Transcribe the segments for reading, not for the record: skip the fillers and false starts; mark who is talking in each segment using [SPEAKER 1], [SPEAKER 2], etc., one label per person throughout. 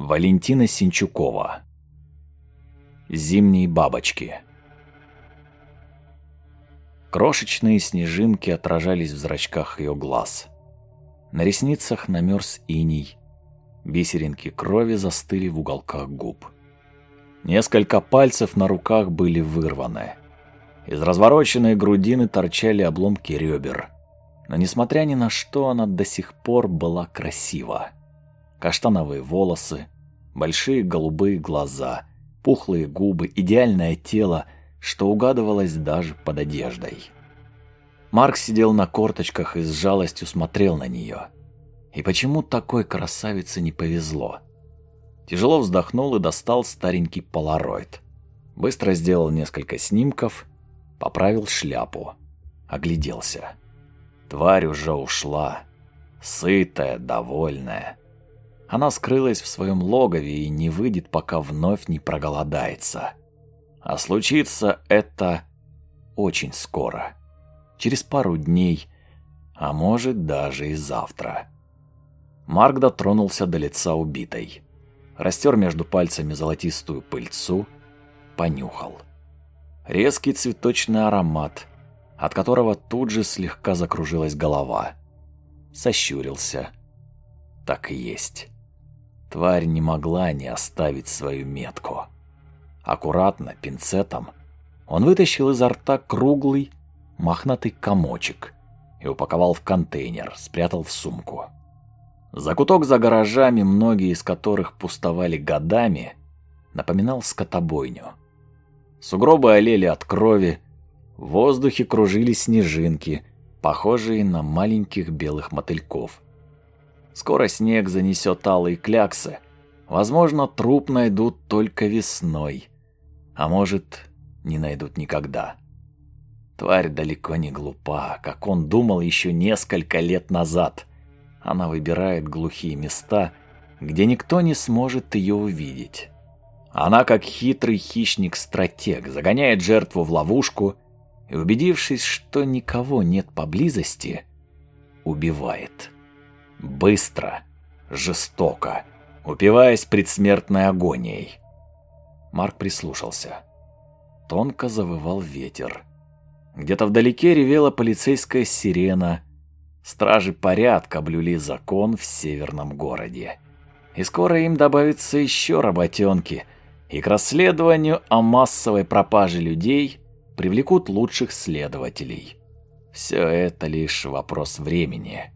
[SPEAKER 1] Валентина Синчукова. Зимние бабочки. Крошечные снежинки отражались в зрачках ее глаз. На ресницах намерз иней. Бисеринки крови застыли в уголках губ. Несколько пальцев на руках были вырваны. Из развороченной грудины торчали обломки ребер. Но несмотря ни на что, она до сих пор была красива. Каштановые волосы, большие голубые глаза, пухлые губы, идеальное тело, что угадывалось даже под одеждой. Марк сидел на корточках и с жалостью смотрел на нее. И почему такой красавице не повезло? Тяжело вздохнул и достал старенький полароид. Быстро сделал несколько снимков, поправил шляпу, огляделся. Тварь уже ушла, сытая, довольная. Она скрылась в своем логове и не выйдет, пока вновь не проголодается. А случится это очень скоро. Через пару дней, а может даже и завтра. Марк дотронулся до лица убитой. Растер между пальцами золотистую пыльцу, понюхал. Резкий цветочный аромат, от которого тут же слегка закружилась голова. Сощурился. Так и есть. Тварь не могла не оставить свою метку. Аккуратно, пинцетом, он вытащил изо рта круглый, мохнатый комочек и упаковал в контейнер, спрятал в сумку. Закуток за гаражами, многие из которых пустовали годами, напоминал скотобойню. Сугробы олели от крови, в воздухе кружились снежинки, похожие на маленьких белых мотыльков. Скоро снег занесет алые кляксы. Возможно, труп найдут только весной. А может, не найдут никогда. Тварь далеко не глупа, как он думал еще несколько лет назад. Она выбирает глухие места, где никто не сможет ее увидеть. Она, как хитрый хищник-стратег, загоняет жертву в ловушку и, убедившись, что никого нет поблизости, убивает. Быстро, жестоко, упиваясь предсмертной агонией. Марк прислушался. Тонко завывал ветер. Где-то вдалеке ревела полицейская сирена. Стражи порядка блюли закон в северном городе. И скоро им добавится еще работенки, и к расследованию о массовой пропаже людей привлекут лучших следователей. Все это лишь вопрос времени.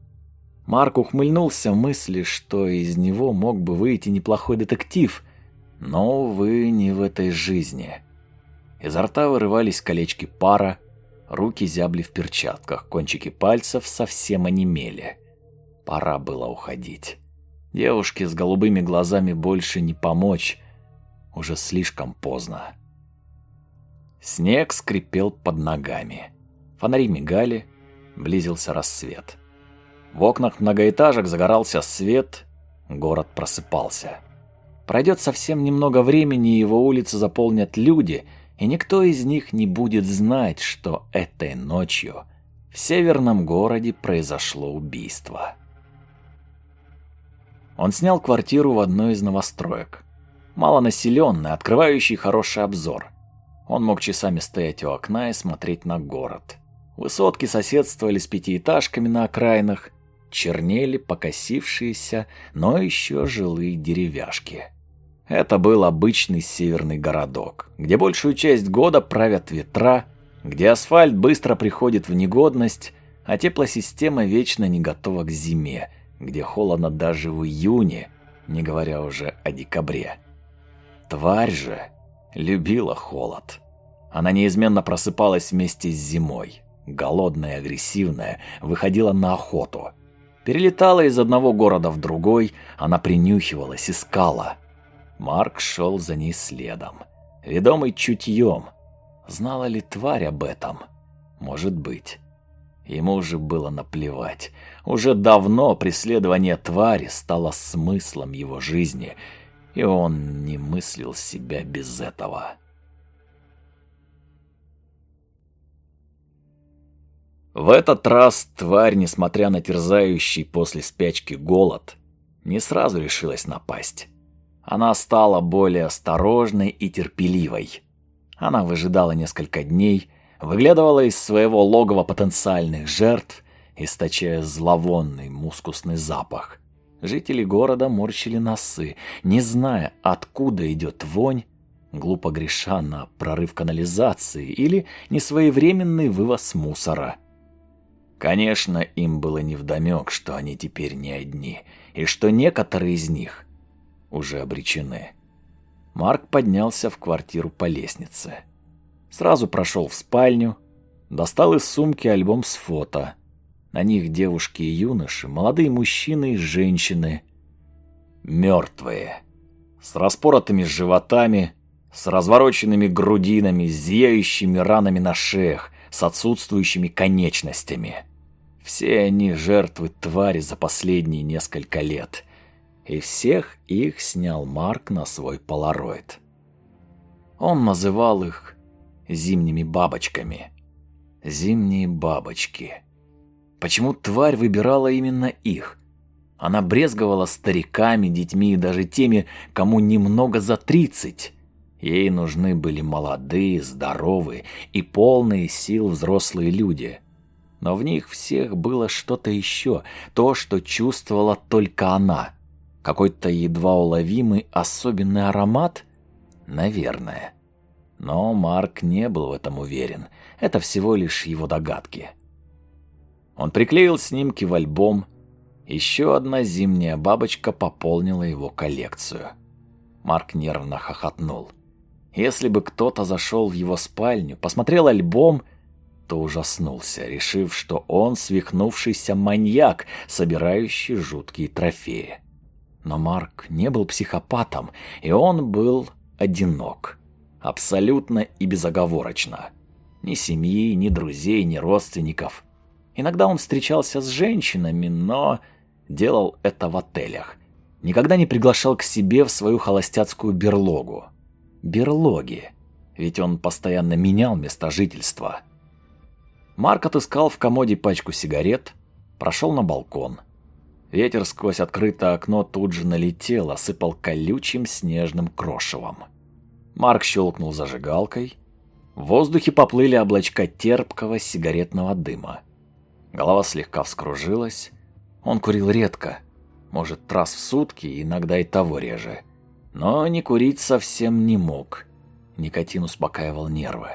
[SPEAKER 1] Марк ухмыльнулся мысли, что из него мог бы выйти неплохой детектив, но, увы, не в этой жизни. Изо рта вырывались колечки пара, руки зябли в перчатках, кончики пальцев совсем онемели. Пора было уходить. Девушке с голубыми глазами больше не помочь, уже слишком поздно. Снег скрипел под ногами. Фонари мигали, близился рассвет. В окнах многоэтажек загорался свет, город просыпался. Пройдет совсем немного времени, и его улицы заполнят люди, и никто из них не будет знать, что этой ночью в северном городе произошло убийство. Он снял квартиру в одной из новостроек. Малонаселенной, открывающей хороший обзор. Он мог часами стоять у окна и смотреть на город. Высотки соседствовали с пятиэтажками на окраинах, чернели покосившиеся, но еще жилые деревяшки. Это был обычный северный городок, где большую часть года правят ветра, где асфальт быстро приходит в негодность, а теплосистема вечно не готова к зиме, где холодно даже в июне, не говоря уже о декабре. Тварь же любила холод. Она неизменно просыпалась вместе с зимой, голодная и агрессивная, выходила на охоту. Перелетала из одного города в другой, она принюхивалась, искала. Марк шел за ней следом, ведомый чутьем. Знала ли тварь об этом? Может быть. Ему же было наплевать. Уже давно преследование твари стало смыслом его жизни, и он не мыслил себя без этого. В этот раз тварь, несмотря на терзающий после спячки голод, не сразу решилась напасть. Она стала более осторожной и терпеливой. Она выжидала несколько дней, выглядывала из своего логова потенциальных жертв, источая зловонный мускусный запах. Жители города морщили носы, не зная, откуда идет вонь, глупо греша на прорыв канализации или несвоевременный вывоз мусора. Конечно, им было невдомек, что они теперь не одни, и что некоторые из них уже обречены. Марк поднялся в квартиру по лестнице. Сразу прошел в спальню, достал из сумки альбом с фото. На них девушки и юноши, молодые мужчины и женщины. Мертвые, с распоротыми животами, с развороченными грудинами, с зияющими ранами на шеях, с отсутствующими конечностями. Все они жертвы твари за последние несколько лет. И всех их снял Марк на свой полароид. Он называл их зимними бабочками. Зимние бабочки. Почему тварь выбирала именно их? Она брезговала стариками, детьми и даже теми, кому немного за 30. Ей нужны были молодые, здоровые и полные сил взрослые люди. Но в них всех было что-то еще, то, что чувствовала только она. Какой-то едва уловимый особенный аромат? Наверное. Но Марк не был в этом уверен. Это всего лишь его догадки. Он приклеил снимки в альбом. Еще одна зимняя бабочка пополнила его коллекцию. Марк нервно хохотнул. Если бы кто-то зашел в его спальню, посмотрел альбом, то ужаснулся, решив, что он свихнувшийся маньяк, собирающий жуткие трофеи. Но Марк не был психопатом, и он был одинок. Абсолютно и безоговорочно. Ни семьи, ни друзей, ни родственников. Иногда он встречался с женщинами, но делал это в отелях. Никогда не приглашал к себе в свою холостяцкую берлогу. Берлоги. Ведь он постоянно менял место жительства. Марк отыскал в комоде пачку сигарет, прошел на балкон. Ветер сквозь открытое окно тут же налетел, осыпал колючим снежным крошевом. Марк щелкнул зажигалкой. В воздухе поплыли облачка терпкого сигаретного дыма. Голова слегка вскружилась. Он курил редко, может, раз в сутки, иногда и того реже. Но не курить совсем не мог. Никотин успокаивал нервы.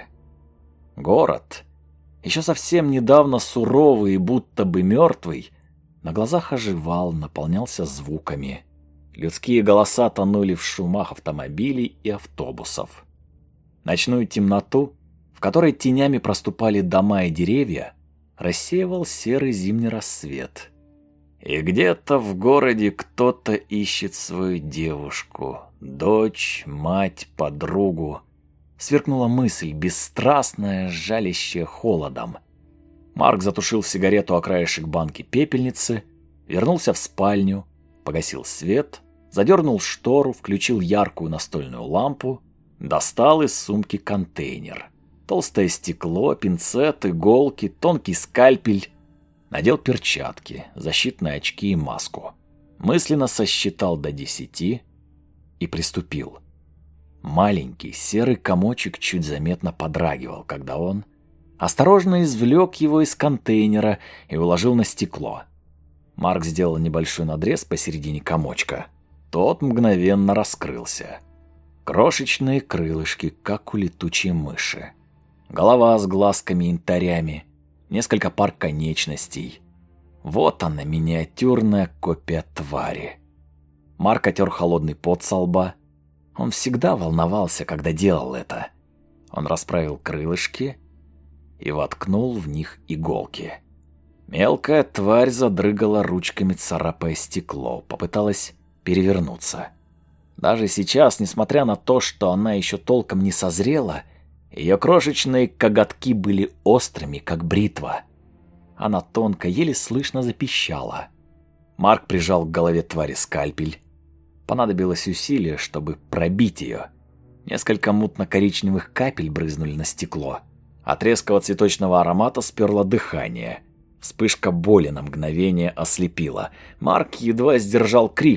[SPEAKER 1] Город, еще совсем недавно суровый и будто бы мертвый, на глазах оживал, наполнялся звуками. Людские голоса тонули в шумах автомобилей и автобусов. Ночную темноту, в которой тенями проступали дома и деревья, рассеивал серый зимний рассвет. И где-то в городе кто-то ищет свою девушку, дочь, мать, подругу. Сверкнула мысль, бесстрастная, жалящая холодом. Марк затушил сигарету о краешек банки пепельницы, вернулся в спальню, погасил свет, задернул штору, включил яркую настольную лампу, достал из сумки контейнер. Толстое стекло, пинцет, иголки, тонкий скальпель. Надел перчатки, защитные очки и маску. Мысленно сосчитал до 10 и приступил. Маленький серый комочек чуть заметно подрагивал, когда он осторожно извлек его из контейнера и уложил на стекло. Марк сделал небольшой надрез посередине комочка. Тот мгновенно раскрылся. Крошечные крылышки, как у летучей мыши. Голова с глазками-янтарями, несколько пар конечностей. Вот она, миниатюрная копия твари. Марк отер холодный пот со лба. Он всегда волновался, когда делал это. Он расправил крылышки и воткнул в них иголки. Мелкая тварь задрыгала ручками, царапая стекло, попыталась перевернуться. Даже сейчас, несмотря на то, что она еще толком не созрела, ее крошечные коготки были острыми, как бритва. Она тонко, еле слышно запищала. Марк прижал к голове твари скальпель. Понадобилось усилие, чтобы пробить ее. Несколько мутно-коричневых капель брызнули на стекло. От резкого цветочного аромата сперло дыхание. Вспышка боли на мгновение ослепила. Марк едва сдержал крик.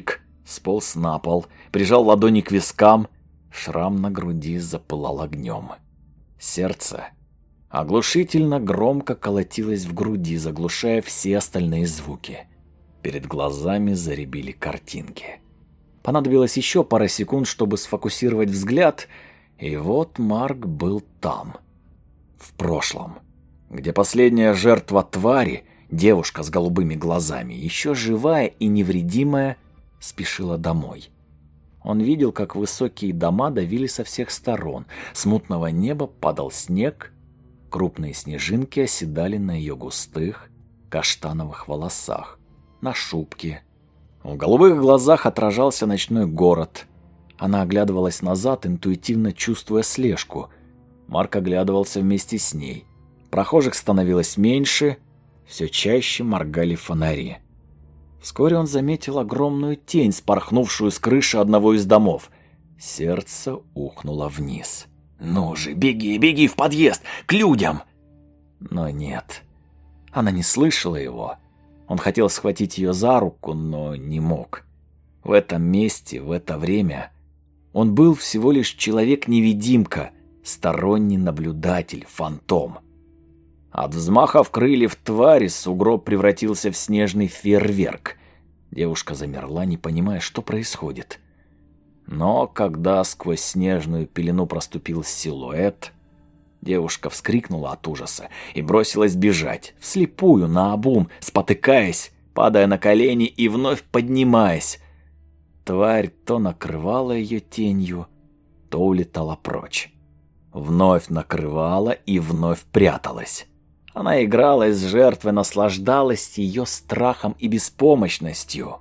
[SPEAKER 1] Сполз на пол, прижал ладони к вискам. Шрам на груди запылал огнем. Сердце оглушительно громко колотилось в груди, заглушая все остальные звуки. Перед глазами заребили картинки. Понадобилось еще пара секунд, чтобы сфокусировать взгляд, и вот Марк был там, в прошлом, где последняя жертва твари, девушка с голубыми глазами, еще живая и невредимая, спешила домой. Он видел, как высокие дома давили со всех сторон, с мутного неба падал снег, крупные снежинки оседали на ее густых каштановых волосах, на шубке. В голубых глазах отражался ночной город. Она оглядывалась назад, интуитивно чувствуя слежку. Марк оглядывался вместе с ней. Прохожих становилось меньше, все чаще моргали фонари. Вскоре он заметил огромную тень, спорхнувшую с крыши одного из домов. Сердце ухнуло вниз. «Ну же, беги, беги в подъезд, к людям!» Но нет, она не слышала его. Он хотел схватить ее за руку, но не мог. В этом месте, в это время он был всего лишь человек-невидимка, сторонний наблюдатель, фантом. От взмахов крыльев твари сугроб превратился в снежный фейерверк. Девушка замерла, не понимая, что происходит. Но когда сквозь снежную пелену проступил силуэт, девушка вскрикнула от ужаса и бросилась бежать, вслепую, наобум, спотыкаясь, падая на колени и вновь поднимаясь. Тварь то накрывала ее тенью, то улетала прочь. Вновь накрывала и вновь пряталась. Она играла с жертвой, наслаждалась ее страхом и беспомощностью.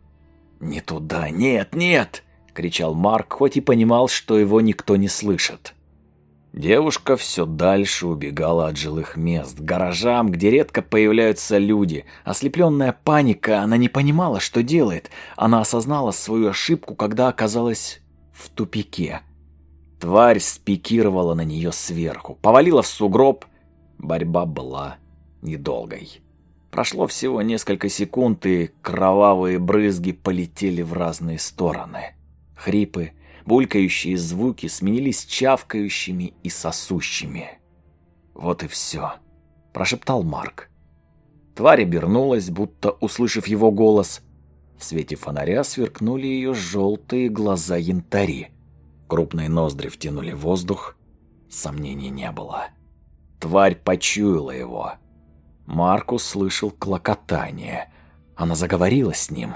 [SPEAKER 1] «Не туда, нет, нет!» — кричал Марк, хоть и понимал, что его никто не слышит. Девушка все дальше убегала от жилых мест, к гаражам, где редко появляются люди. Ослепленная паника, она не понимала, что делает. Она осознала свою ошибку, когда оказалась в тупике. Тварь спикировала на нее сверху, повалила в сугроб. Борьба была недолгой. Прошло всего несколько секунд, и кровавые брызги полетели в разные стороны. Хрипы, булькающие звуки сменились чавкающими и сосущими. «Вот и все», — прошептал Марк. Тварь обернулась, будто услышав его голос. В свете фонаря сверкнули ее желтые глаза янтари. Крупные ноздри втянули воздух. Сомнений не было. Тварь почуяла его. Марк услышал клокотание. Она заговорила с ним.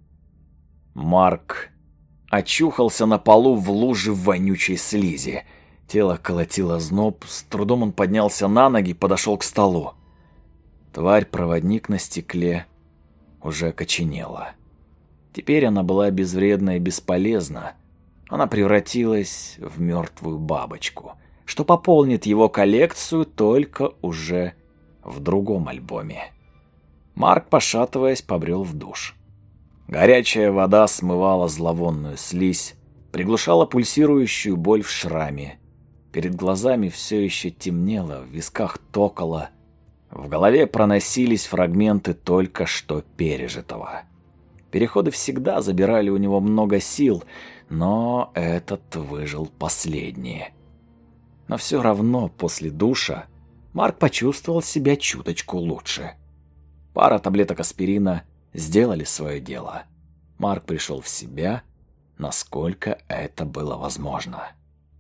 [SPEAKER 1] Марк очухался на полу в луже вонючей слизи. Тело колотило зноб, с трудом он поднялся на ноги и подошел к столу. Тварь-проводник на стекле уже окоченела. Теперь она была безвредна и бесполезна. Она превратилась в мертвую бабочку, что пополнит его коллекцию только уже в другом альбоме. Марк, пошатываясь, побрел в душ. Горячая вода смывала зловонную слизь, приглушала пульсирующую боль в шраме. Перед глазами все еще темнело, в висках токало. В голове проносились фрагменты только что пережитого. Переходы всегда забирали у него много сил, но этот выжил последний. Но все равно после душа Марк почувствовал себя чуточку лучше. Пара таблеток аспирина сделали свое дело. Марк пришел в себя, насколько это было возможно.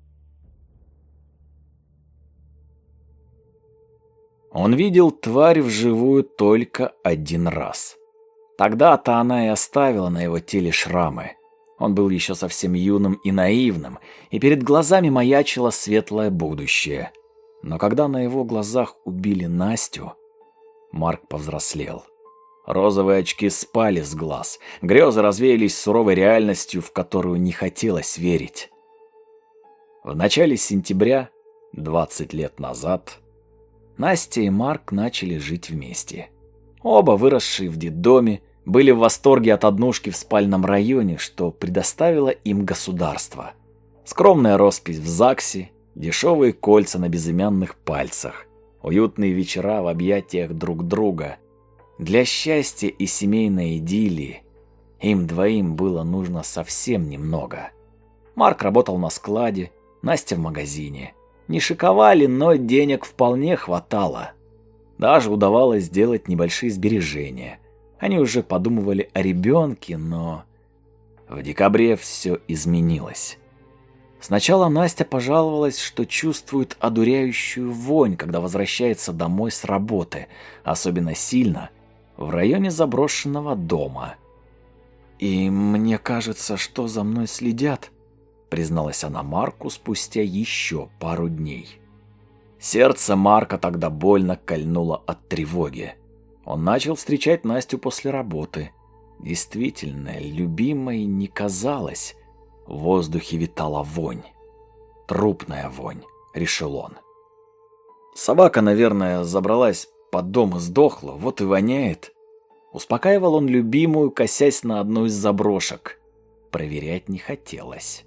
[SPEAKER 1] Он видел тварь вживую только один раз. Тогда-то она и оставила на его теле шрамы. Он был еще совсем юным и наивным, и перед глазами маячило светлое будущее. Но когда на его глазах убили Настю, Марк повзрослел. Розовые очки спали с глаз, грезы развеялись суровой реальностью, в которую не хотелось верить. В начале сентября, 20 лет назад, Настя и Марк начали жить вместе. Оба, выросшие в детдоме, были в восторге от однушки в спальном районе, что предоставило им государство. Скромная роспись в ЗАГСе, дешевые кольца на безымянных пальцах, уютные вечера в объятиях друг друга. Для счастья и семейной идиллии Им двоим было нужно совсем немного. Марк работал на складе, Настя в магазине. Не шиковали, но денег вполне хватало. Даже удавалось сделать небольшие сбережения. Они уже подумывали о ребенке, но... В декабре все изменилось. Сначала Настя пожаловалась, что чувствует одуряющую вонь, когда возвращается домой с работы, особенно сильно в районе заброшенного дома. «И мне кажется, что за мной следят», — призналась она Марку спустя еще пару дней. Сердце Марка тогда больно кольнуло от тревоги. Он начал встречать Настю после работы. Действительно, любимой не казалось. В воздухе витала вонь. Трупная вонь, решил он. Собака, наверное, забралась под дом и сдохла, вот и воняет. Успокаивал он любимую, косясь на одну из заброшек. Проверять не хотелось.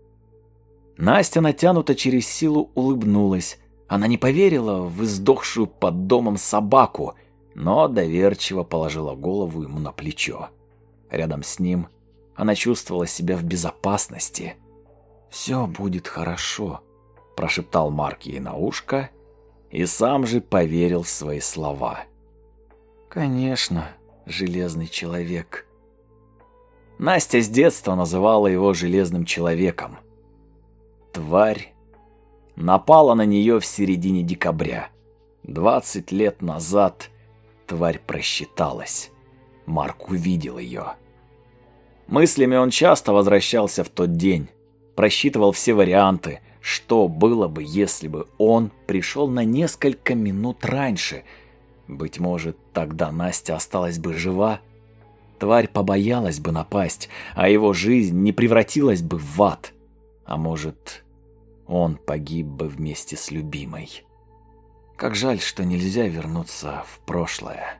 [SPEAKER 1] Настя натянуто через силу улыбнулась. Она не поверила в издохшую под домом собаку, но доверчиво положила голову ему на плечо. Рядом с ним она чувствовала себя в безопасности. «Все будет хорошо», – прошептал Марк ей на ушко и сам же поверил в свои слова. «Конечно, железный человек». Настя с детства называла его железным человеком. Тварь напала на нее в середине декабря. 20 лет назад тварь просчиталась. Марк увидел ее. Мыслями он часто возвращался в тот день, просчитывал все варианты, что было бы, если бы он пришел на несколько минут раньше. Быть может, тогда Настя осталась бы жива. Тварь побоялась бы напасть, а его жизнь не превратилась бы в ад. А может, он погиб бы вместе с любимой. Как жаль, что нельзя вернуться в прошлое.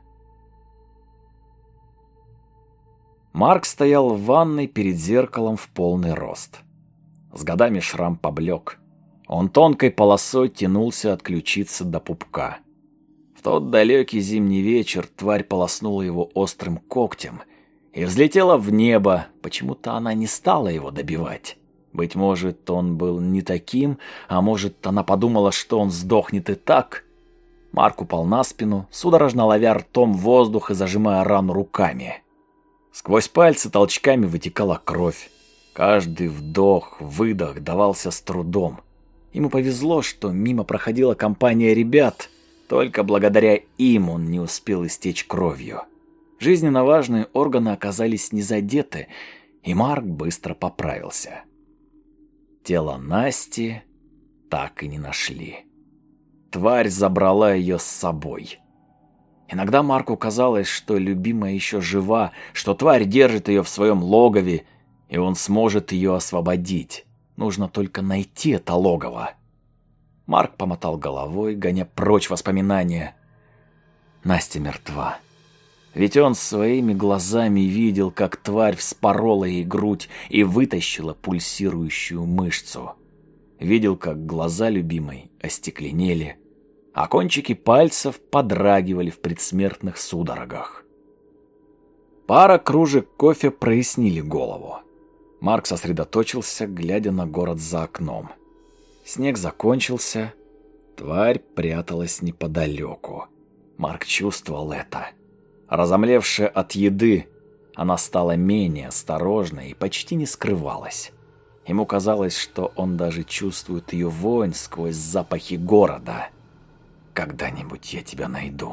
[SPEAKER 1] Марк стоял в ванной перед зеркалом в полный рост. С годами шрам поблек. Он тонкой полосой тянулся от ключицы до пупка. В тот далекий зимний вечер тварь полоснула его острым когтем и взлетела в небо. Почему-то она не стала его добивать. Быть может, он был не таким, а может, она подумала, что он сдохнет и так. Марк упал на спину, судорожно ловя ртом воздух и зажимая рану руками. Сквозь пальцы толчками вытекала кровь. Каждый вдох, выдох давался с трудом. Ему повезло, что мимо проходила компания ребят. Только благодаря им он не успел истечь кровью. Жизненно важные органы оказались не задеты, и Марк быстро поправился. Тело Насти так и не нашли. Тварь забрала ее с собой. Иногда Марку казалось, что любимая еще жива, что тварь держит ее в своем логове, и он сможет ее освободить. Нужно только найти это логово. Марк помотал головой, гоня прочь воспоминания. Настя мертва. Ведь он своими глазами видел, как тварь вспорола ей грудь и вытащила пульсирующую мышцу. Видел, как глаза любимой остекленели, а кончики пальцев подрагивали в предсмертных судорогах. Пара кружек кофе прояснили голову. Марк сосредоточился, глядя на город за окном. Снег закончился, тварь пряталась неподалеку. Марк чувствовал это. Разомлевшая от еды, она стала менее осторожной и почти не скрывалась. Ему казалось, что он даже чувствует ее вонь сквозь запахи города. «Когда-нибудь я тебя найду».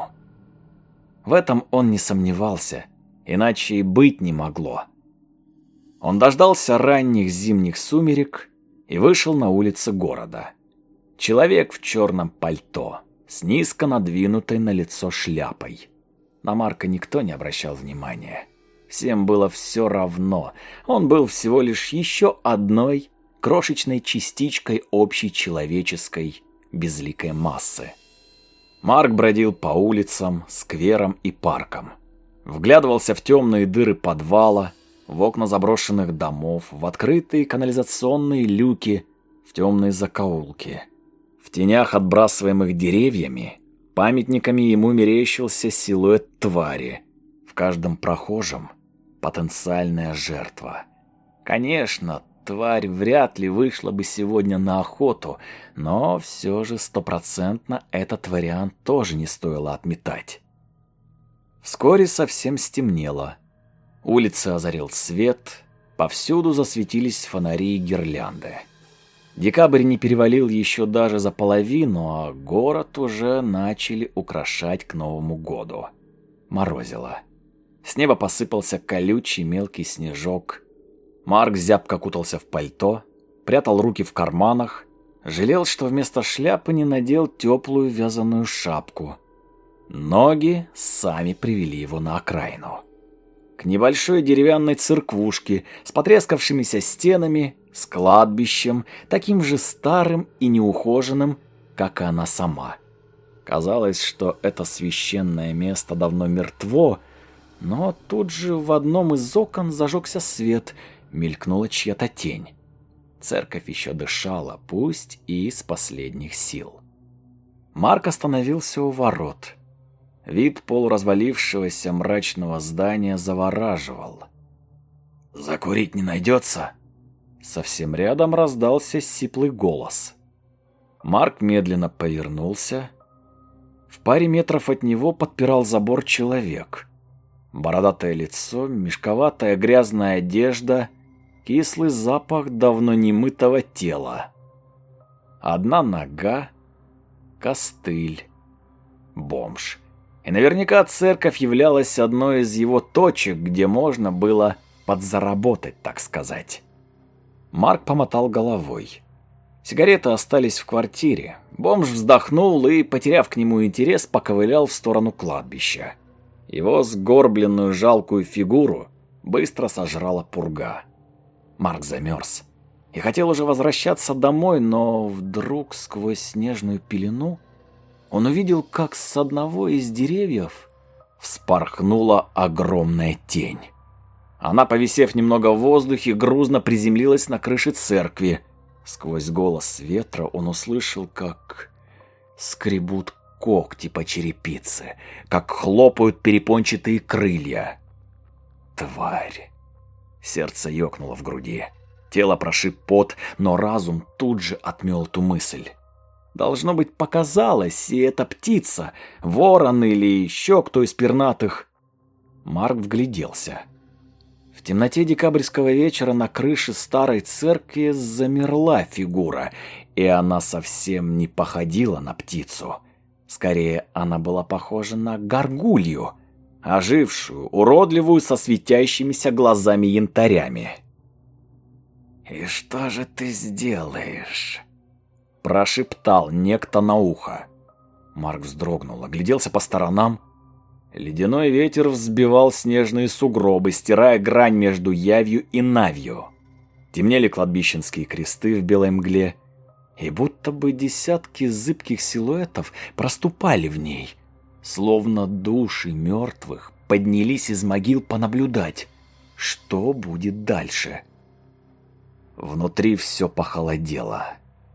[SPEAKER 1] В этом он не сомневался, иначе и быть не могло. Он дождался ранних зимних сумерек и вышел на улицы города. Человек в черном пальто, с низко надвинутой на лицо шляпой. На Марка никто не обращал внимания. Всем было все равно. Он был всего лишь еще одной крошечной частичкой общей человеческой безликой массы. Марк бродил по улицам, скверам и паркам. Вглядывался в темные дыры подвала, в окна заброшенных домов, в открытые канализационные люки, в темные закоулки. В тенях, отбрасываемых деревьями, памятниками ему мерещился силуэт твари. В каждом прохожем Потенциальная жертва. Конечно, тварь вряд ли вышла бы сегодня на охоту, но все же 100% этот вариант тоже не стоило отметать. Вскоре совсем стемнело. Улицы озарил свет, повсюду засветились фонари и гирлянды. Декабрь не перевалил еще даже за половину, а город уже начали украшать к Новому году. Морозило. С неба посыпался колючий мелкий снежок. Марк зябко кутался в пальто, прятал руки в карманах, жалел, что вместо шляпы не надел теплую вязаную шапку. Ноги сами привели его на окраину. К небольшой деревянной церквушке с потрескавшимися стенами, с кладбищем, таким же старым и неухоженным, как и она сама. Казалось, что это священное место давно мертво, но тут же в одном из окон зажегся свет, мелькнула чья-то тень. Церковь еще дышала, пусть и из последних сил. Марк остановился у ворот. Вид полуразвалившегося мрачного здания завораживал. «Закурить не найдется?» Совсем рядом раздался сиплый голос. Марк медленно повернулся. В паре метров от него подпирал забор человек. Бородатое лицо, мешковатая грязная одежда, кислый запах давно немытого тела. Одна нога, костыль, бомж. И наверняка церковь являлась одной из его точек, где можно было подзаработать, так сказать. Марк помотал головой. Сигареты остались в квартире. Бомж вздохнул и, потеряв к нему интерес, поковылял в сторону кладбища. Его сгорбленную жалкую фигуру быстро сожрала пурга. Марк замерз и хотел уже возвращаться домой, но вдруг сквозь снежную пелену он увидел, как с одного из деревьев вспорхнула огромная тень. Она, повисев немного в воздухе, грузно приземлилась на крыше церкви. Сквозь голос ветра он услышал, как скребут когти по черепице, как хлопают перепончатые крылья. Тварь! Сердце ёкнуло в груди. Тело прошиб пот, но разум тут же отмёл эту мысль. Должно быть, показалось, и эта птица, ворон или еще кто из пернатых. Марк вгляделся. В темноте декабрьского вечера на крыше старой церкви замерла фигура, и она совсем не походила на птицу. Скорее, она была похожа на горгулью, ожившую, уродливую, со светящимися глазами-янтарями. «И что же ты сделаешь?» — прошептал некто на ухо. Марк вздрогнул, огляделся по сторонам. Ледяной ветер взбивал снежные сугробы, стирая грань между явью и навью. Темнели кладбищенские кресты в белой мгле, и будто бы десятки зыбких силуэтов проступали в ней, словно души мертвых поднялись из могил понаблюдать, что будет дальше. Внутри все похолодело.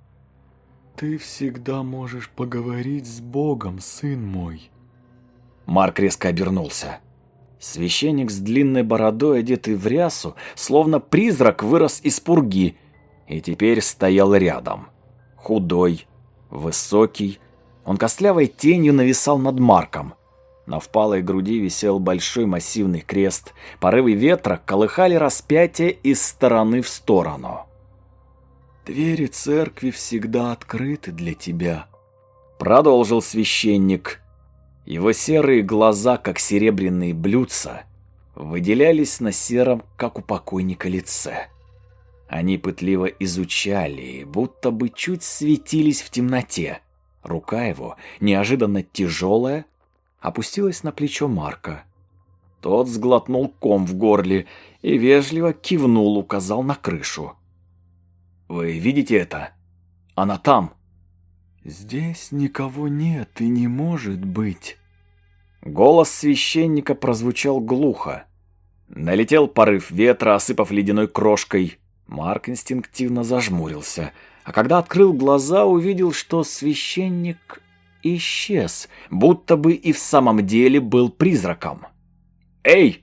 [SPEAKER 2] «Ты всегда можешь поговорить с Богом, сын мой».
[SPEAKER 1] Марк резко обернулся. Священник с длинной бородой, одетый в рясу, словно призрак, вырос из пурги и теперь стоял рядом. Худой, высокий, он костлявой тенью нависал над Марком. На впалой груди висел большой массивный крест, порывы ветра колыхали распятие из стороны в сторону.
[SPEAKER 2] «Двери церкви всегда открыты для тебя»,
[SPEAKER 1] — продолжил священник. Его серые глаза, как серебряные блюдца, выделялись на сером, как у покойника, лице. Они пытливо изучали, будто бы чуть светились в темноте. Рука его, неожиданно тяжелая, опустилась на плечо Марка. Тот сглотнул ком в горле и вежливо кивнул, указал на крышу. «Вы видите это? Она там!»
[SPEAKER 2] «Здесь никого нет и не может быть».
[SPEAKER 1] Голос священника прозвучал глухо. Налетел порыв ветра, осыпав ледяной крошкой. Марк инстинктивно зажмурился, а когда открыл глаза, увидел, что священник исчез, будто бы и в самом деле был призраком. «Эй!»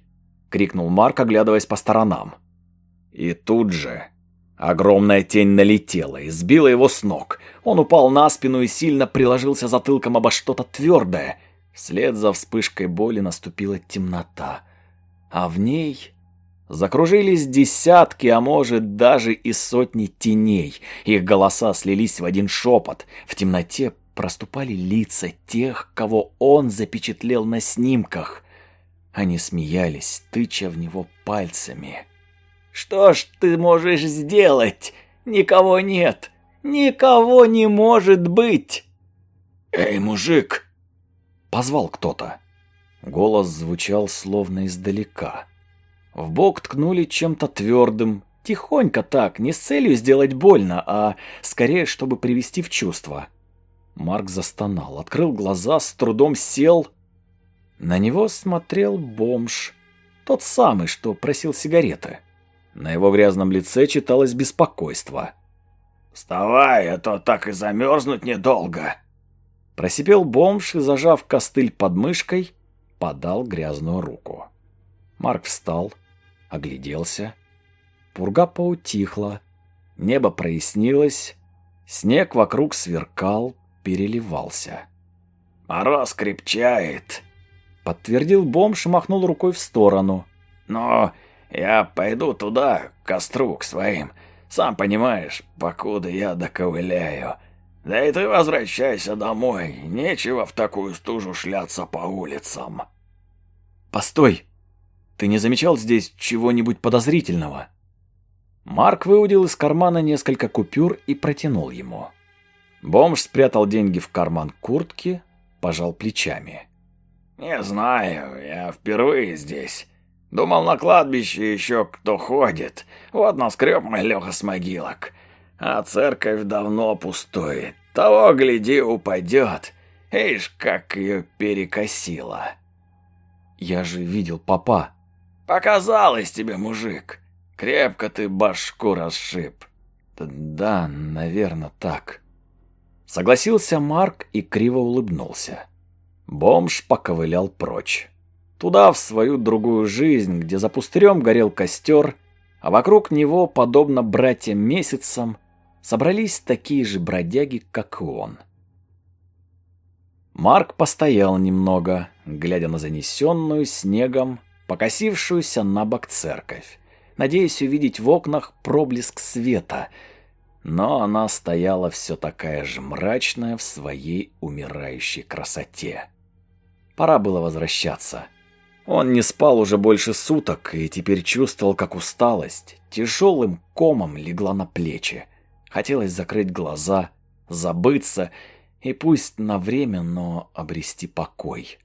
[SPEAKER 1] — крикнул Марк, оглядываясь по сторонам. И тут же огромная тень налетела и сбила его с ног. Он упал на спину и сильно приложился затылком обо что-то твердое. Вслед за вспышкой боли наступила темнота, а в ней закружились десятки, а может даже и сотни теней. Их голоса слились в один шепот. В темноте проступали лица тех, кого он запечатлел на снимках. Они смеялись, тыча в него пальцами. «Что ж ты можешь сделать? Никого нет! Никого не может быть!» «Эй, мужик!» — позвал кто-то. Голос звучал словно издалека. В бок ткнули чем-то твердым, тихонько так, не с целью сделать больно, а скорее, чтобы привести в чувство. Марк застонал, открыл глаза, с трудом сел. На него смотрел бомж, тот самый, что просил сигареты. На его грязном лице читалось беспокойство. «Вставай, а то так и замерзнуть недолго!» Просипел бомж и, зажав костыль под мышкой, подал грязную руку. Марк встал, огляделся. Пурга поутихла, небо прояснилось, снег вокруг сверкал, переливался. «Мороз крепчает», — подтвердил бомж и махнул рукой в сторону. «Но я пойду туда, к костру, к своим. Сам понимаешь, покуда я доковыляю. Да и ты возвращайся домой, нечего в такую стужу шляться по улицам». «Постой! Ты не замечал здесь чего-нибудь подозрительного?» Марк выудил из кармана несколько купюр и протянул ему. Бомж спрятал деньги в карман куртки, пожал плечами. «Не знаю, я впервые здесь. Думал, на кладбище еще кто ходит. Вот наскреб мой Леха с могилок. А церковь давно пустует. Того, гляди, упадет. Ишь, как ее перекосило». «Я же видел попа». «Показалось тебе, мужик. Крепко ты башку расшиб». «Да, наверное, так». Согласился Марк и криво улыбнулся. Бомж поковылял прочь. Туда, в свою другую жизнь, где за пустырем горел костер, а вокруг него, подобно братьям Месяцам, собрались такие же бродяги, как и он. Марк постоял немного, глядя на занесенную снегом, покосившуюся на бок церковь, надеясь увидеть в окнах проблеск света, но она стояла все такая же мрачная в своей умирающей красоте. Пора было возвращаться. Он не спал уже больше суток и теперь чувствовал, как усталость тяжелым комом легла на плечи. Хотелось закрыть глаза, забыться и пусть на время, но обрести покой.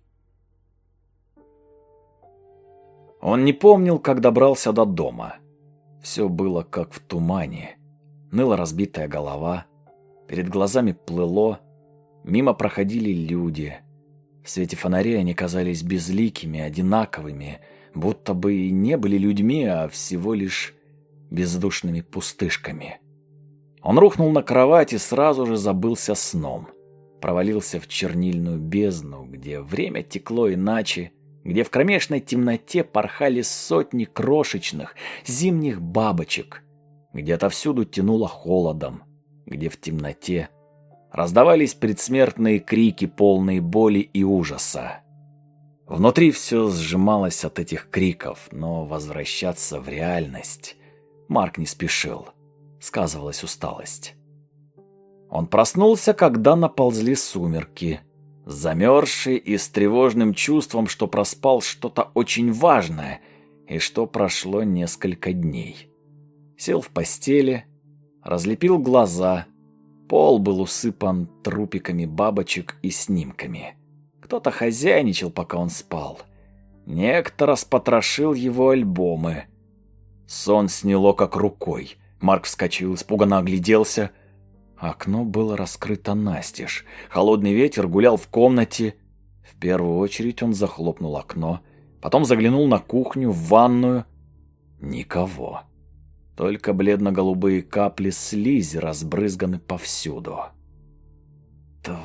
[SPEAKER 1] Он не помнил, как добрался до дома. Все было как в тумане. Ныла разбитая голова, перед глазами плыло, мимо проходили люди. В свете фонарей они казались безликими, одинаковыми, будто бы и не были людьми, а всего лишь бездушными пустышками. Он рухнул на кровать и сразу же забылся сном. Провалился в чернильную бездну, где время текло иначе, где в кромешной темноте порхали сотни крошечных зимних бабочек, где отовсюду тянуло холодом, где в темноте раздавались предсмертные крики, полные боли и ужаса. Внутри все сжималось от этих криков, но возвращаться в реальность Марк не спешил. Сказывалась усталость. Он проснулся, когда наползли сумерки, замерзший и с тревожным чувством, что проспал что-то очень важное и что прошло несколько дней. Сел в постели, разлепил глаза. Пол был усыпан трупиками бабочек и снимками. Кто-то хозяйничал, пока он спал. Некто распотрошил его альбомы. Сон сняло как рукой. Марк вскочил, испуганно огляделся. Окно было раскрыто настежь. Холодный ветер гулял в комнате. В первую очередь он захлопнул окно, потом заглянул на кухню, в ванную. Никого. Только бледно-голубые капли слизи разбрызганы повсюду.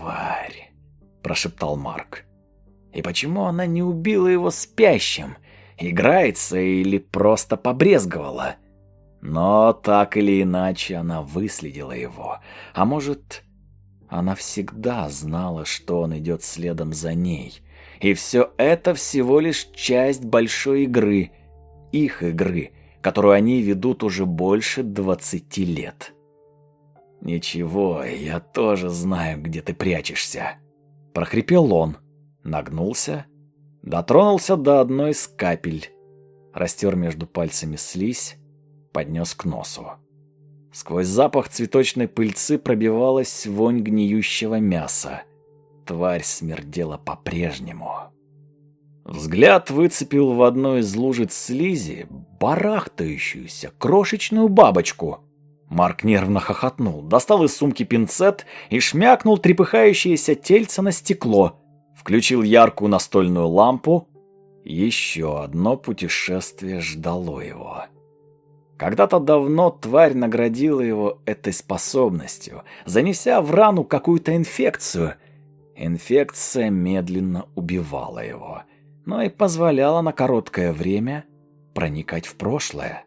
[SPEAKER 1] «Тварь!» – прошептал Марк. «И почему она не убила его спящим? играется или просто побрезговала. Но так или иначе она выследила его. А может, она всегда знала, что он идет следом за ней. И все это всего лишь часть большой игры. Их игры, которую они ведут уже больше 20 лет. «Ничего, я тоже знаю, где ты прячешься», — прохрипел он, нагнулся, дотронулся до одной из капель, растер между пальцами слизь, поднес к носу. Сквозь запах цветочной пыльцы пробивалась вонь гниющего мяса. Тварь смердела по-прежнему. Взгляд выцепил в одной из лужиц слизи барахтающуюся крошечную бабочку. Марк нервно хохотнул, достал из сумки пинцет и шмякнул трепыхающееся тельце на стекло, включил яркую настольную лампу. Еще одно путешествие ждало его. Когда-то давно тварь наградила его этой способностью, занеся в рану какую-то инфекцию. Инфекция медленно убивала его, но и позволяла на короткое время проникать в прошлое.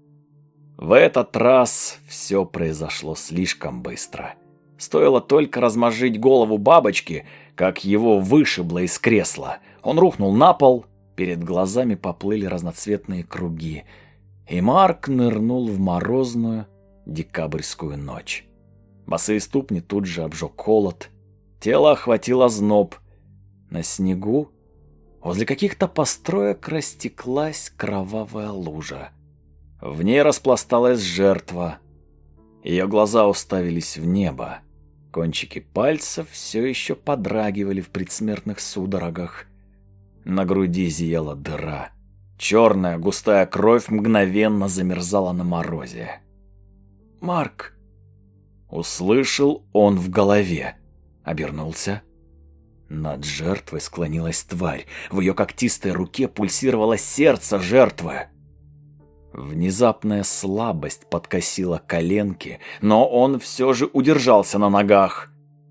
[SPEAKER 1] В этот раз все произошло слишком быстро. Стоило только размозжить голову бабочки, как его вышибло из кресла. Он рухнул на пол, перед глазами поплыли разноцветные круги, и Марк нырнул в морозную декабрьскую ночь. Босые ступни тут же обжег холод, тело охватил озноб. На снегу возле каких-то построек растеклась кровавая лужа. В ней распласталась жертва. Ее глаза уставились в небо. Кончики пальцев все еще подрагивали в предсмертных судорогах. На груди зияла дыра. Черная густая кровь мгновенно замерзала на морозе. «Марк!» Услышал он в голове. Обернулся. Над жертвой склонилась тварь. В ее когтистой руке пульсировало сердце жертвы. Внезапная слабость подкосила коленки, но он все же удержался на ногах.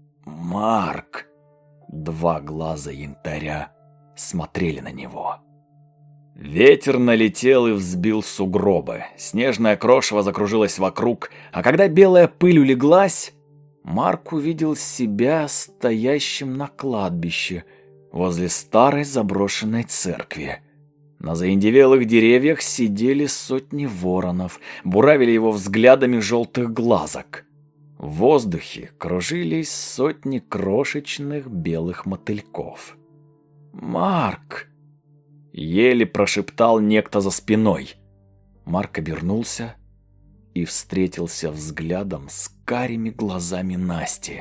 [SPEAKER 1] «Марк!» Два глаза янтаря смотрели на него. Ветер налетел и взбил сугробы. Снежное крошево закружилось вокруг, а когда белая пыль улеглась, Марк увидел себя стоящим на кладбище возле старой заброшенной церкви. На заиндевелых деревьях сидели сотни воронов, буравили его взглядами желтых глазок. В воздухе кружились сотни крошечных белых мотыльков. «Марк!» — еле прошептал некто за спиной. Марк обернулся и встретился взглядом с карими глазами Насти.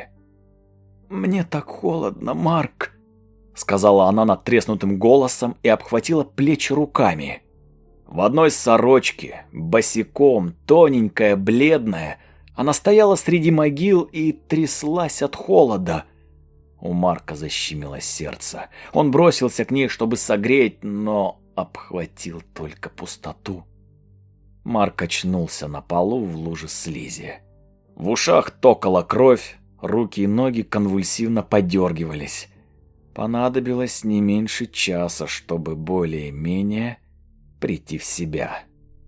[SPEAKER 1] «Мне так холодно, Марк!» — сказала она надтреснутым голосом и обхватила плечи руками. В одной сорочке, босиком, тоненькая, бледная, она стояла среди могил и тряслась от холода. У Марка защемило сердце. Он бросился к ней, чтобы согреть, но обхватил только пустоту. Марк очнулся на полу в луже слизи. В ушах токала кровь, руки и ноги конвульсивно подергивались. Понадобилось не меньше часа, чтобы более-менее прийти в себя.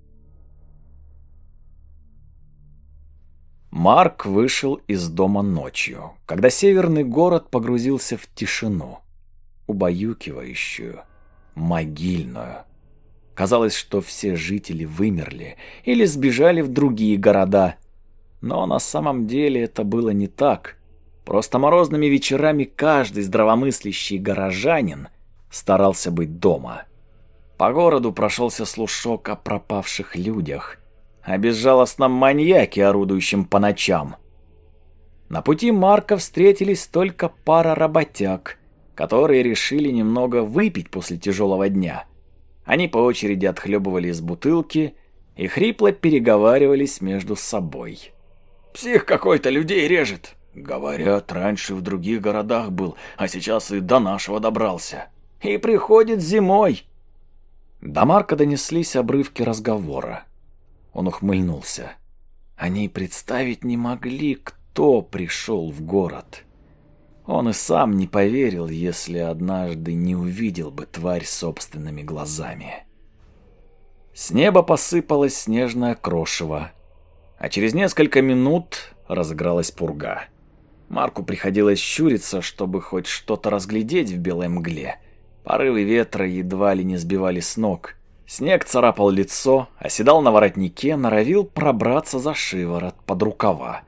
[SPEAKER 1] Марк вышел из дома ночью, когда северный город погрузился в тишину, убаюкивающую, могильную. Казалось, что все жители вымерли или сбежали в другие города, но на самом деле это было не так. Просто морозными вечерами каждый здравомыслящий горожанин старался быть дома. По городу прошелся слушок о пропавших людях, о безжалостном маньяке, орудующем по ночам. На пути Марка встретились только пара работяг, которые решили немного выпить после тяжелого дня. Они по очереди отхлебывали из бутылки и хрипло переговаривались между собой. «Псих какой-то людей режет. Говорят, раньше в других городах был, а сейчас и до нашего добрался. И приходит зимой». До Марка донеслись обрывки разговора. Он ухмыльнулся. Они представить не могли, кто пришел в город. Он и сам не поверил, если однажды не увидел бы тварь собственными глазами. С неба посыпалось снежное крошево, а через несколько минут разыгралась пурга. Марку приходилось щуриться, чтобы хоть что-то разглядеть в белой мгле. Порывы ветра едва ли не сбивали с ног. Снег царапал лицо, оседал на воротнике, норовил пробраться за шиворот под рукава.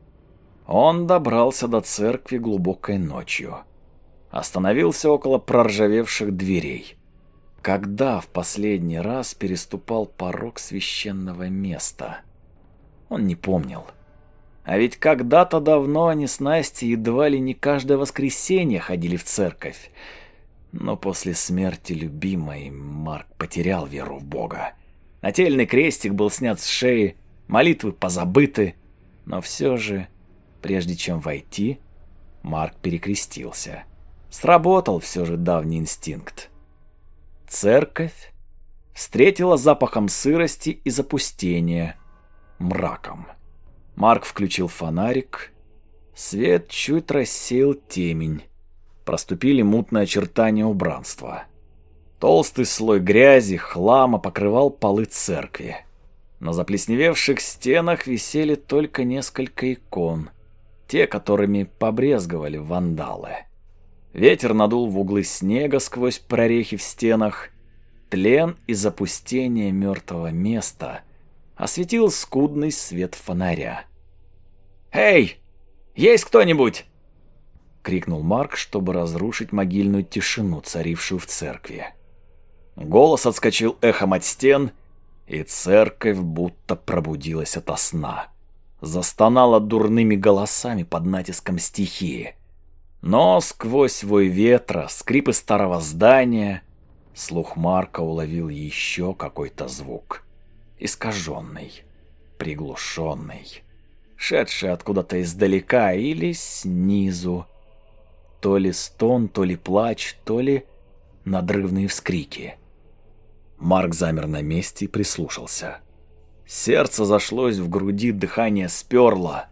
[SPEAKER 1] Он добрался до церкви глубокой ночью. Остановился около проржавевших дверей. Когда в последний раз переступал порог священного места? Он не помнил. А ведь когда-то давно они с Настей едва ли не каждое воскресенье ходили в церковь. Но после смерти любимой Марк потерял веру в Бога. Нательный крестик был снят с шеи, молитвы позабыты, но все же, прежде чем войти, Марк перекрестился. Сработал все же давний инстинкт. Церковь встретила запахом сырости и запустения, мраком. Марк включил фонарик. Свет чуть рассеял темень. Проступили мутные очертания убранства. Толстый слой грязи, хлама покрывал полы церкви. На заплесневевших стенах висели только несколько икон, те, которыми побрезговали вандалы. Ветер надул в углы снега сквозь прорехи в стенах. Тлен и запустение мертвого места осветил скудный свет фонаря. «Эй, есть кто-нибудь?» — крикнул Марк, чтобы разрушить могильную тишину, царившую в церкви. Голос отскочил эхом от стен, и церковь будто пробудилась ото сна. Застонала дурными голосами под натиском стихии. Но сквозь вой ветра, скрипы старого здания, слух Марка уловил еще какой-то звук. Искаженный, приглушенный, шедший откуда-то издалека или снизу. То ли стон, то ли плач, то ли надрывные вскрики. Марк замер на месте и прислушался. Сердце зашлось в груди, дыхание сперло.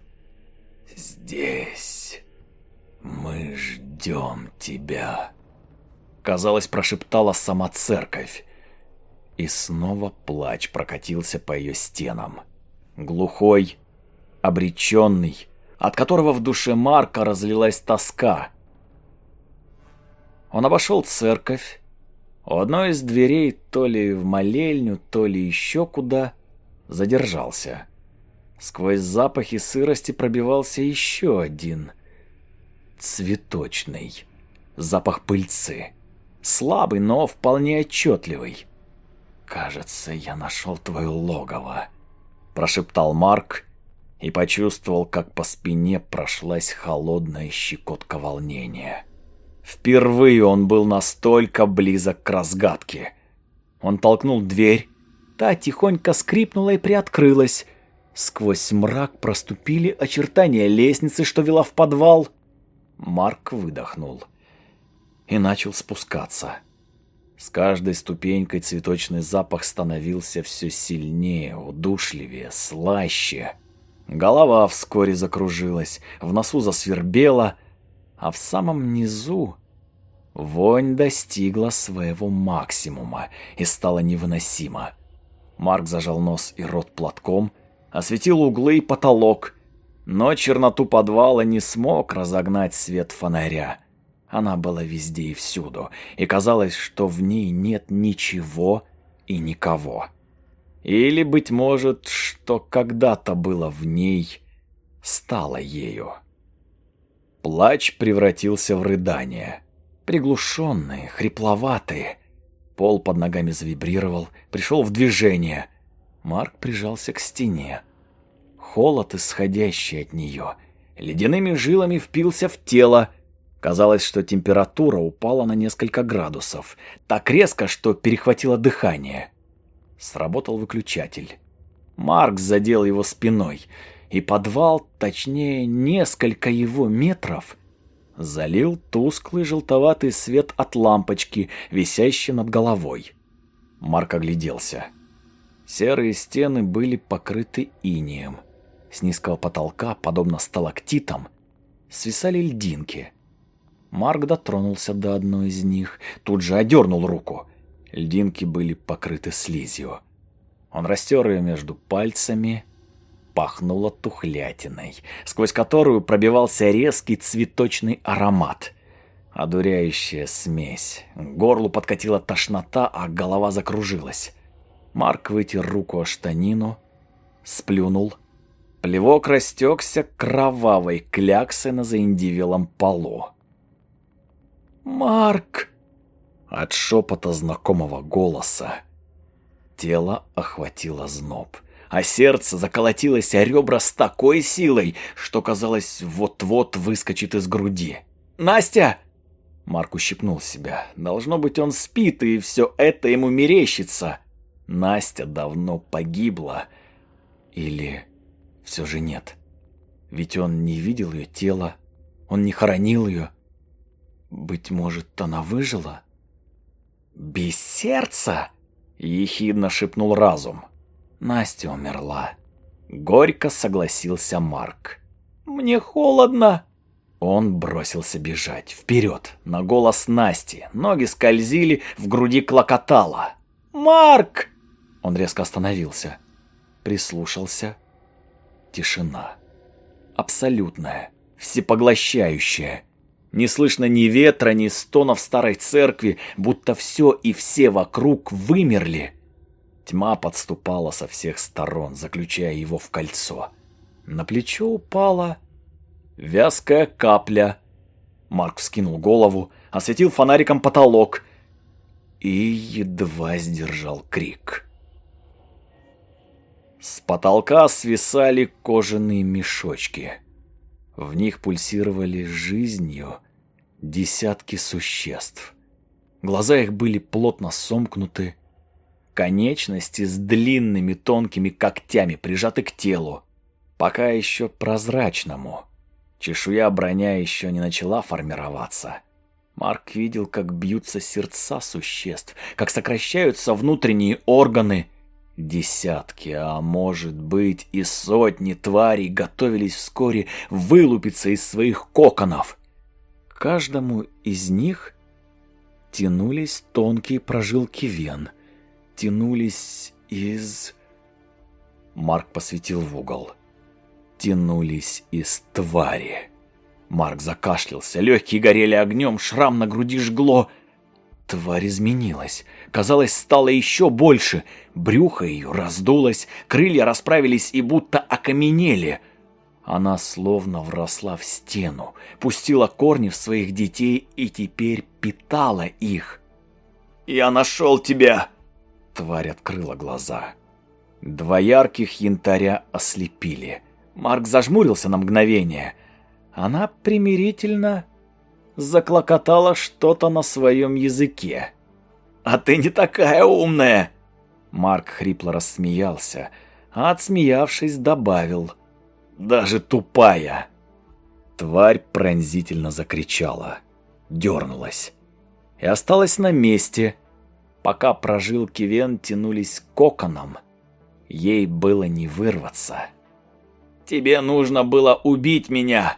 [SPEAKER 1] «Здесь мы ждем тебя», — казалось, прошептала сама церковь. И снова плач прокатился по ее стенам. Глухой, обреченный, от которого в душе Марка разлилась тоска. Он обошел церковь. У одной из дверей, то ли в молельню, то ли еще куда, задержался. Сквозь запахи сырости пробивался еще один, цветочный, запах пыльцы. Слабый, но вполне отчетливый. «Кажется, я нашел твое логово», — прошептал Марк и почувствовал, как по спине прошлась холодная щекотка волнения. Впервые он был настолько близок к разгадке. Он толкнул дверь, та тихонько скрипнула и приоткрылась. Сквозь мрак проступили очертания лестницы, что вела в подвал. Марк выдохнул и начал спускаться. С каждой ступенькой цветочный запах становился все сильнее, удушливее, слаще. Голова вскоре закружилась, в носу засвербела, а в самом низу вонь достигла своего максимума и стала невыносима. Марк зажал нос и рот платком, осветил углы и потолок, но черноту подвала не смог разогнать свет фонаря. Она была везде и всюду, и казалось, что в ней нет ничего и никого. Или, быть может, что когда-то было в ней, стало ею. Плач превратился в рыдание. Приглушенные, хрипловатые. Пол под ногами завибрировал, пришел в движение. Марк прижался к стене. Холод, исходящий от нее, ледяными жилами впился в тело. Казалось, что температура упала на несколько градусов. Так резко, что перехватило дыхание. Сработал выключатель. Марк задел его спиной, и подвал, точнее, несколько его метров, залил тусклый желтоватый свет от лампочки, висящей над головой. Марк огляделся. Серые стены были покрыты инеем. С низкого потолка, подобно сталактитам, свисали льдинки. Марк дотронулся до одной из них, тут же одернул руку. Льдинки были покрыты слизью. Он растер ее между пальцами, пахнуло тухлятиной, сквозь которую пробивался резкий цветочный аромат. Одуряющая смесь. К горлу подкатила тошнота, а голова закружилась. Марк вытер руку о штанину, сплюнул. Плевок растекся кровавой кляксой на заиндивелом полу. «Марк!» От шепота знакомого голоса тело охватило зноб, а сердце заколотилось о ребра с такой силой, что, казалось, вот-вот выскочит из груди. «Настя!» Марк ущипнул себя. Должно быть, он спит, и все это ему мерещится. Настя давно погибла. Или все же нет? Ведь он не видел ее тела, он не хоронил ее. Быть может, она выжила? «Без сердца?» — ехидно шепнул разум. Настя умерла. Горько согласился Марк. «Мне холодно!» Он бросился бежать. Вперед, на голос Насти. Ноги скользили, в груди клокотало. «Марк!» Он резко остановился. Прислушался. Тишина. Абсолютная, всепоглощающая. Не слышно ни ветра, ни стонов старой церкви, будто все и все вокруг вымерли. Тьма подступала со всех сторон, заключая его в кольцо. На плечо упала вязкая капля. Марк вскинул голову, осветил фонариком потолок и едва сдержал крик. С потолка свисали кожаные мешочки. В них пульсировали жизнью десятки существ. Глаза их были плотно сомкнуты, конечности с длинными тонкими когтями прижаты к телу, пока еще прозрачному. Чешуя броня еще не начала формироваться. Марк видел, как бьются сердца существ, как сокращаются внутренние органы. Десятки, а может быть и сотни тварей готовились вскоре вылупиться из своих коконов. К каждому из них тянулись тонкие прожилки вен, тянулись из... Марк посветил в угол. Тянулись из твари. Марк закашлялся, легкие горели огнем, шрам на груди жгло. Тварь изменилась. Казалось, стало еще больше. Брюхо ее раздулось, крылья расправились и будто окаменели. Она словно вросла в стену, пустила корни в своих детей и теперь питала их. «Я нашел тебя!» Тварь открыла глаза. Два ярких янтаря ослепили. Марк зажмурился на мгновение. Она примирительно заклокотала что-то на своем языке. «А ты не такая умная!» Марк хрипло рассмеялся, а отсмеявшись добавил: «Даже тупая!» Тварь пронзительно закричала, дернулась и осталась на месте, пока прожилки вен тянулись коконом. Ей было не вырваться. «Тебе нужно было убить меня!»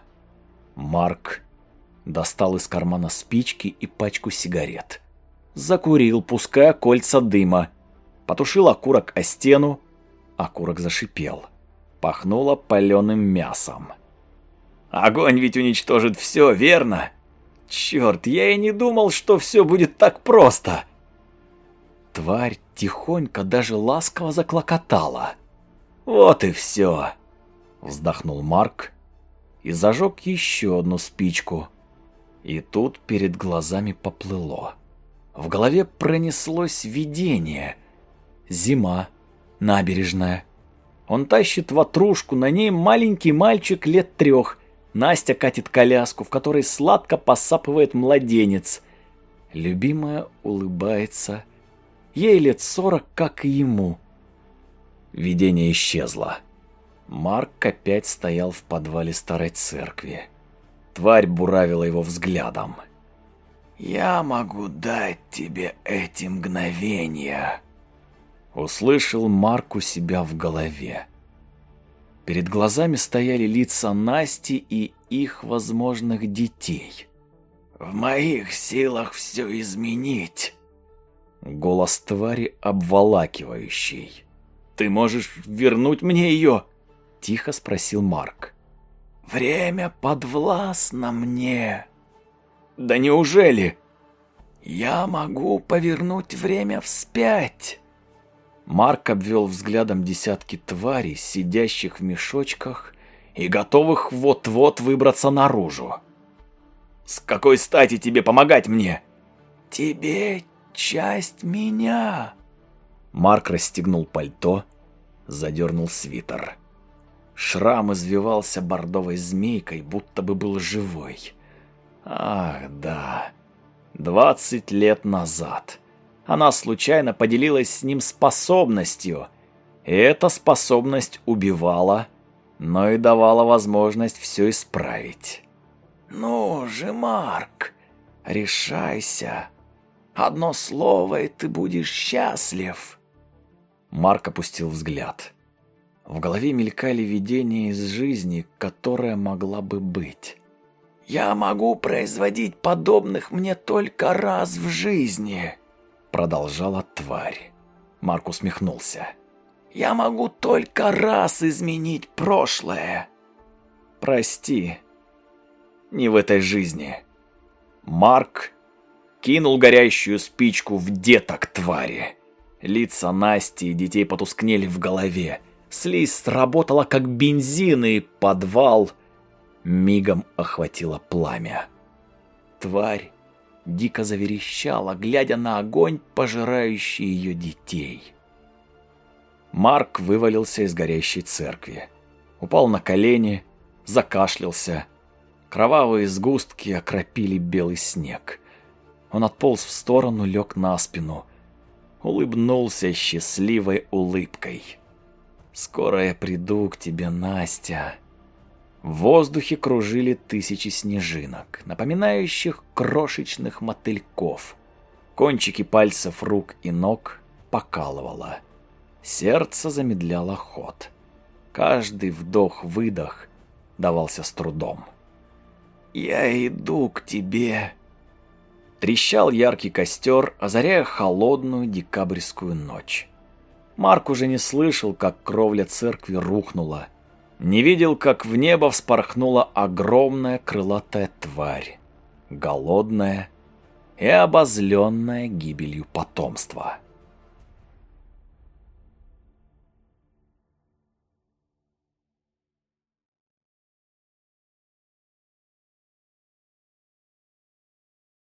[SPEAKER 1] Марк достал из кармана спички и пачку сигарет. Закурил, пуская кольца дыма. Потушил окурок о стену. Окурок зашипел. Пахнуло паленым мясом. «Огонь ведь уничтожит все, верно? Черт, я и не думал, что все будет так просто!» Тварь тихонько, даже ласково заклокотала. «Вот и все!» Вздохнул Марк и зажег еще одну спичку. И тут перед глазами поплыло. В голове пронеслось видение. Зима, набережная. Он тащит ватрушку, на ней маленький мальчик лет 3. Настя катит коляску, в которой сладко посапывает младенец. Любимая улыбается. Ей лет 40, как и ему. Видение исчезло. Марк опять стоял в подвале старой церкви. Тварь буравила его взглядом. «Я могу дать тебе эти мгновения», — услышал Марк у себя в голове. Перед глазами стояли лица Насти и их возможных детей. «В моих силах все изменить». Голос твари обволакивающий. «Ты можешь вернуть мне ее?» — тихо спросил Марк.
[SPEAKER 2] «Время подвластно мне».
[SPEAKER 1] «Да неужели?»
[SPEAKER 2] «Я могу повернуть время вспять».
[SPEAKER 1] Марк обвел взглядом десятки тварей, сидящих в мешочках и готовых вот-вот выбраться наружу. «С какой стати тебе помогать мне?»
[SPEAKER 2] «Тебе часть меня».
[SPEAKER 1] Марк расстегнул пальто, задернул свитер. Шрам извивался бордовой змейкой, будто бы был живой. Ах, да, 20 лет назад она случайно поделилась с ним способностью, и эта способность убивала, но и давала возможность все исправить.
[SPEAKER 2] «Ну же, Марк, решайся. Одно слово, и ты будешь счастлив».
[SPEAKER 1] Марк опустил взгляд. В голове мелькали видения из жизни, которая могла бы быть.
[SPEAKER 2] «Я могу производить подобных мне только раз в жизни», —
[SPEAKER 1] продолжала тварь. Марк усмехнулся.
[SPEAKER 2] «Я могу только раз изменить прошлое».
[SPEAKER 1] «Прости, не в этой жизни». Марк кинул горящую спичку в деток твари. Лица Насти и детей потускнели в голове. Слизь сработала как бензин, и подвал мигом охватило пламя. Тварь дико заверещала, глядя на огонь, пожирающий ее детей. Марк вывалился из горящей церкви. Упал на колени, закашлялся. Кровавые сгустки окропили белый снег. Он отполз в сторону, лег на спину. Улыбнулся счастливой улыбкой. «Скоро я приду к тебе, Настя». В воздухе кружили тысячи снежинок, напоминающих крошечных мотыльков. Кончики пальцев рук и ног покалывало. Сердце замедляло ход. Каждый вдох-выдох давался с трудом.
[SPEAKER 2] «Я иду к тебе».
[SPEAKER 1] Трещал яркий костер, озаряя холодную декабрьскую ночь. Марк уже не слышал, как кровля церкви рухнула. Не видел, как в небо вспорхнула огромная крылатая тварь, голодная и обозленная гибелью потомства.